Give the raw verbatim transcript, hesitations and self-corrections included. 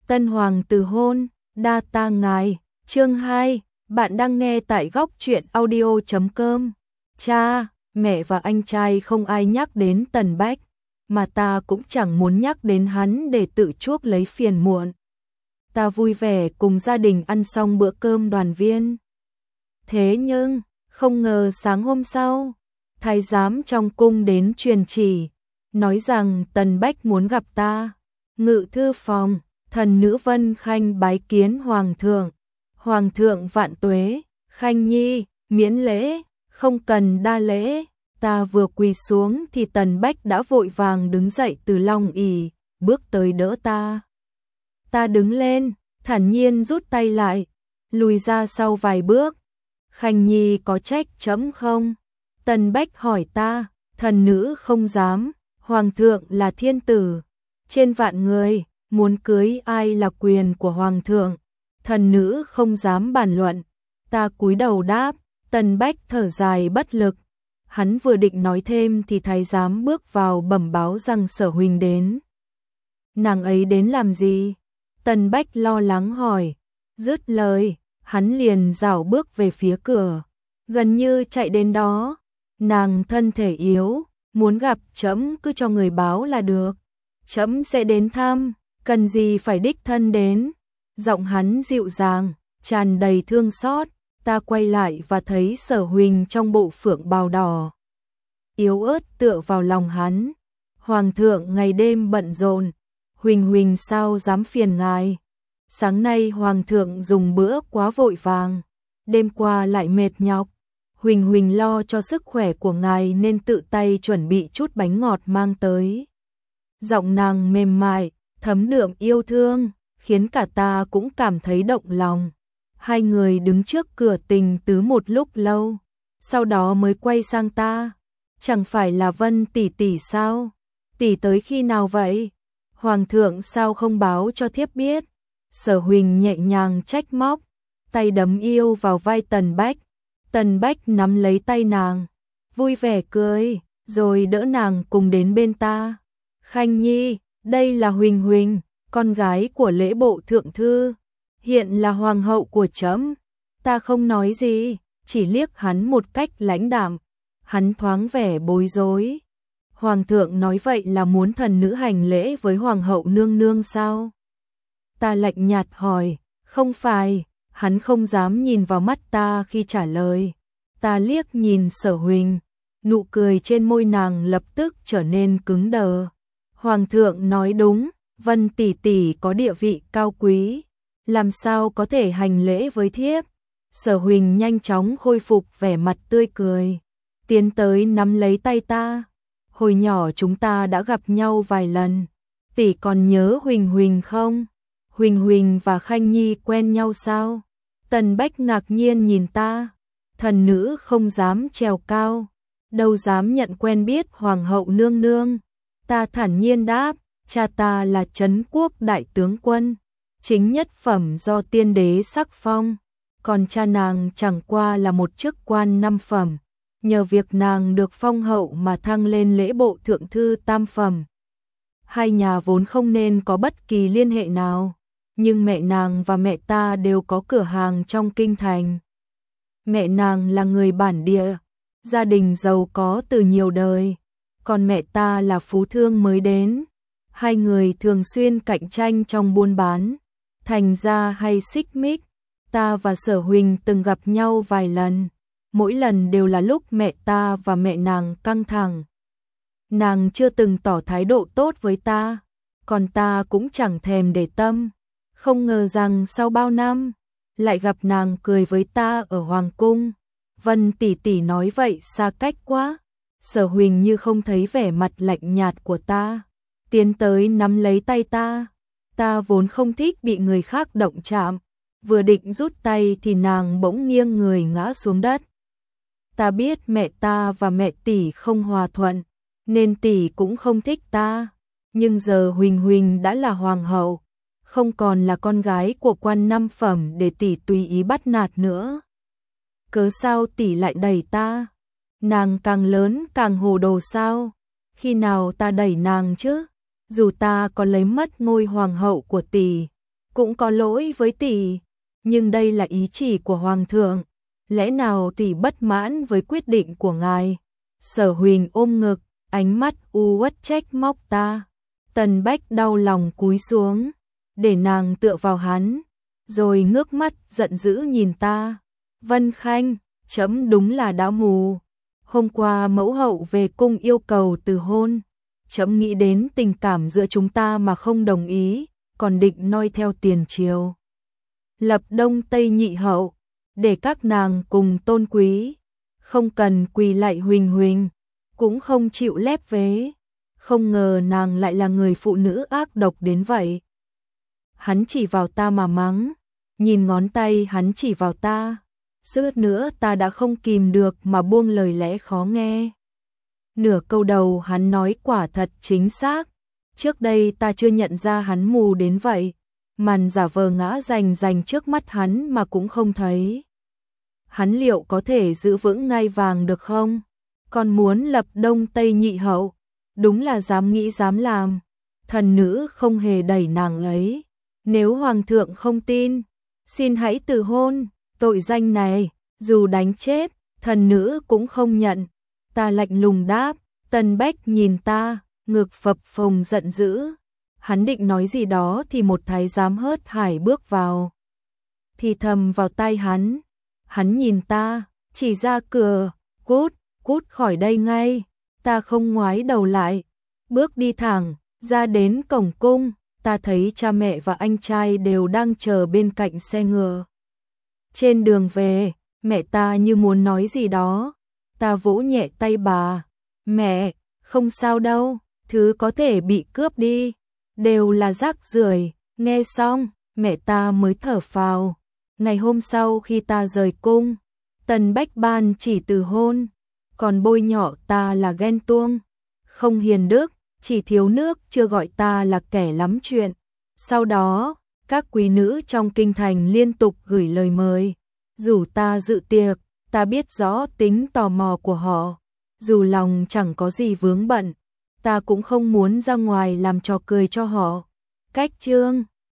Tân hoàng từ hôn, đa ta ngài. Chương hai, bạn đang nghe tại góc truyện audio chấm com. Cha, mẹ và anh trai không ai nhắc đến Tần Bách, mà ta cũng chẳng muốn nhắc đến hắn để tự chuốc lấy phiền muộn. Ta vui vẻ cùng gia đình ăn xong bữa cơm đoàn viên. Thế nhưng, không ngờ sáng hôm sau, thái giám trong cung đến truyền chỉ, nói rằng Tần Bách muốn gặp ta. Ngự thư phòng, thần nữ Vân Khanh bái kiến hoàng thượng. Hoàng thượng vạn tuế. Khanh nhi, miễn lễ, không cần đa lễ. Ta vừa quỳ xuống thì Tần Bách đã vội vàng đứng dậy từ long ỷ, bước tới đỡ ta. Ta đứng lên, thản nhiên rút tay lại, lùi ra sau vài bước. Khanh nhi có trách trẫm không? Tần Bách hỏi ta. Thần nữ không dám, hoàng thượng là thiên tử, trên vạn người, muốn cưới ai là quyền của hoàng thượng. Thần nữ không dám bàn luận. Ta cúi đầu đáp. Tần Bách thở dài bất lực. Hắn vừa định nói thêm thì thái giám bước vào bẩm báo rằng Sở Huỳnh đến. Nàng ấy đến làm gì? Tần Bách lo lắng hỏi. Dứt lời, hắn liền rảo bước về phía cửa, gần như chạy đến đó. Nàng thân thể yếu, muốn gặp trẫm cứ cho người báo là được, trẫm sẽ đến thăm, cần gì phải đích thân đến. Giọng hắn dịu dàng, tràn đầy thương xót. Ta quay lại và thấy Sở Huỳnh trong bộ phượng bào đỏ, yếu ớt tựa vào lòng hắn. Hoàng thượng ngày đêm bận rộn, Huỳnh Huỳnh sao dám phiền ngài. Sáng nay hoàng thượng dùng bữa quá vội vàng, đêm qua lại mệt nhọc. Huỳnh Huỳnh lo cho sức khỏe của ngài nên tự tay chuẩn bị chút bánh ngọt mang tới. Giọng nàng mềm mại, thấm đượm yêu thương, khiến cả ta cũng cảm thấy động lòng. Hai người đứng trước cửa tình tứ một lúc lâu, sau đó mới quay sang ta. Chẳng phải là Vân tỷ tỷ sao? Tỷ tới khi nào vậy? Hoàng thượng sao không báo cho thiếp biết? Sở Huỳnh nhẹ nhàng trách móc, tay đấm yêu vào vai Tần Bách. Tần Bách nắm lấy tay nàng, vui vẻ cười, rồi đỡ nàng cùng đến bên ta. Khanh nhi, đây là Huỳnh Huỳnh, con gái của lễ bộ thượng thư, hiện là hoàng hậu của trẫm. Ta không nói gì, chỉ liếc hắn một cách lãnh đạm. Hắn thoáng vẻ bối rối. Hoàng thượng nói vậy là muốn thần nữ hành lễ với hoàng hậu nương nương sao? Ta lạnh nhạt hỏi. Không phải. Hắn không dám nhìn vào mắt ta khi trả lời. Ta liếc nhìn Sở Huỳnh, nụ cười trên môi nàng lập tức trở nên cứng đờ. Hoàng thượng nói đúng, Vân tỷ tỷ có địa vị cao quý, làm sao có thể hành lễ với thiếp. Sở Huỳnh nhanh chóng khôi phục vẻ mặt tươi cười, tiến tới nắm lấy tay ta. Hồi nhỏ chúng ta đã gặp nhau vài lần, tỷ còn nhớ Huỳnh Huỳnh không? Huỳnh Huỳnh và Khanh nhi quen nhau sao? Tần Bách ngạc nhiên nhìn ta. Thần nữ không dám trèo cao, đâu dám nhận quen biết hoàng hậu nương nương. Ta thản nhiên đáp. Cha ta là Trấn Quốc đại tướng quân, chính nhất phẩm do tiên đế sắc phong, còn cha nàng chẳng qua là một chức quan năm phẩm, nhờ việc nàng được phong hậu mà thăng lên lễ bộ thượng thư tam phẩm. Hai nhà vốn không nên có bất kỳ liên hệ nào, nhưng mẹ nàng và mẹ ta đều có cửa hàng trong kinh thành. Mẹ nàng là người bản địa, gia đình giàu có từ nhiều đời, còn mẹ ta là phú thương mới đến. Hai người thường xuyên cạnh tranh trong buôn bán, thành ra hay xích mích. Ta và Sở Huỳnh từng gặp nhau vài lần, mỗi lần đều là lúc mẹ ta và mẹ nàng căng thẳng. Nàng chưa từng tỏ thái độ tốt với ta, còn ta cũng chẳng thèm để tâm. Không ngờ rằng sau bao năm, lại gặp nàng cười với ta ở hoàng cung. Vân tỷ tỷ nói vậy xa cách quá. Sở Huỳnh như không thấy vẻ mặt lạnh nhạt của ta, tiến tới nắm lấy tay ta. Ta vốn không thích bị người khác động chạm, vừa định rút tay thì nàng bỗng nghiêng người ngã xuống đất. Ta biết mẹ ta và mẹ tỷ không hòa thuận, nên tỷ cũng không thích ta. Nhưng giờ Huỳnh Huỳnh đã là hoàng hậu, không còn là con gái của quan năm phẩm để tỷ tùy ý bắt nạt nữa. Cớ sao tỷ lại đẩy ta? Nàng càng lớn càng hồ đồ sao? Khi nào ta đẩy nàng chứ? Dù ta có lấy mất ngôi hoàng hậu của tỷ, cũng có lỗi với tỷ, nhưng đây là ý chỉ của Hoàng thượng, lẽ nào tỷ bất mãn với quyết định của ngài? Sở Huỳnh ôm ngực, ánh mắt u uất trách móc ta. Tần Bách đau lòng cúi xuống, để nàng tựa vào hắn, rồi ngước mắt giận dữ nhìn ta. Vân Khanh, trẫm đúng là đã mù. Hôm qua mẫu hậu về cung yêu cầu từ hôn, trẫm nghĩ đến tình cảm giữa chúng ta mà không đồng ý, còn định noi theo tiền triều. Lập đông tây nhị hậu, để các nàng cùng tôn quý, không cần quỳ lạy Huỳnh Huỳnh, cũng không chịu lép vế. Không ngờ nàng lại là người phụ nữ ác độc đến vậy. Hắn chỉ vào ta mà mắng, nhìn ngón tay hắn chỉ vào ta, suýt nữa ta đã không kìm được mà buông lời lẽ khó nghe. Nửa câu đầu hắn nói quả thật chính xác, trước đây ta chưa nhận ra hắn mù đến vậy, màn giả vờ ngã rành rành trước mắt hắn mà cũng không thấy. Hắn liệu có thể giữ vững ngai vàng được không? Còn muốn lập đông tây nhị hậu, đúng là dám nghĩ dám làm. Thần nữ không hề đẩy nàng ấy. Nếu hoàng thượng không tin, xin hãy từ hôn. Tội danh này, dù đánh chết, thần nữ cũng không nhận. Ta lạnh lùng đáp. Tần Bách nhìn ta, ngực phập phồng giận dữ. Hắn định nói gì đó thì một thái giám hớt hải bước vào, thì thầm vào tai hắn. Hắn nhìn ta, chỉ ra cửa, cút, cút khỏi đây ngay. Ta không ngoái đầu lại, bước đi thẳng, ra đến cổng cung, ta thấy cha mẹ và anh trai đều đang chờ bên cạnh xe ngựa. Trên đường về, mẹ ta như muốn nói gì đó, ta vỗ nhẹ tay bà. Mẹ, không sao đâu, thứ có thể bị cướp đi, đều là rác rưởi. Nghe xong, mẹ ta mới thở phào. Ngày hôm sau khi ta rời cung, Tần Bách ban chỉ từ hôn, còn bôi nhọ ta là ghen tuông, không hiền đức, chỉ thiếu nước chưa gọi ta là kẻ lắm chuyện. Sau đó, các quý nữ trong kinh thành liên tục gửi lời mời, rủ ta dự tiệc. Ta biết rõ tính tò mò của họ, dù lòng chẳng có gì vướng bận, ta cũng không muốn ra ngoài làm trò cười cho họ. Cách chương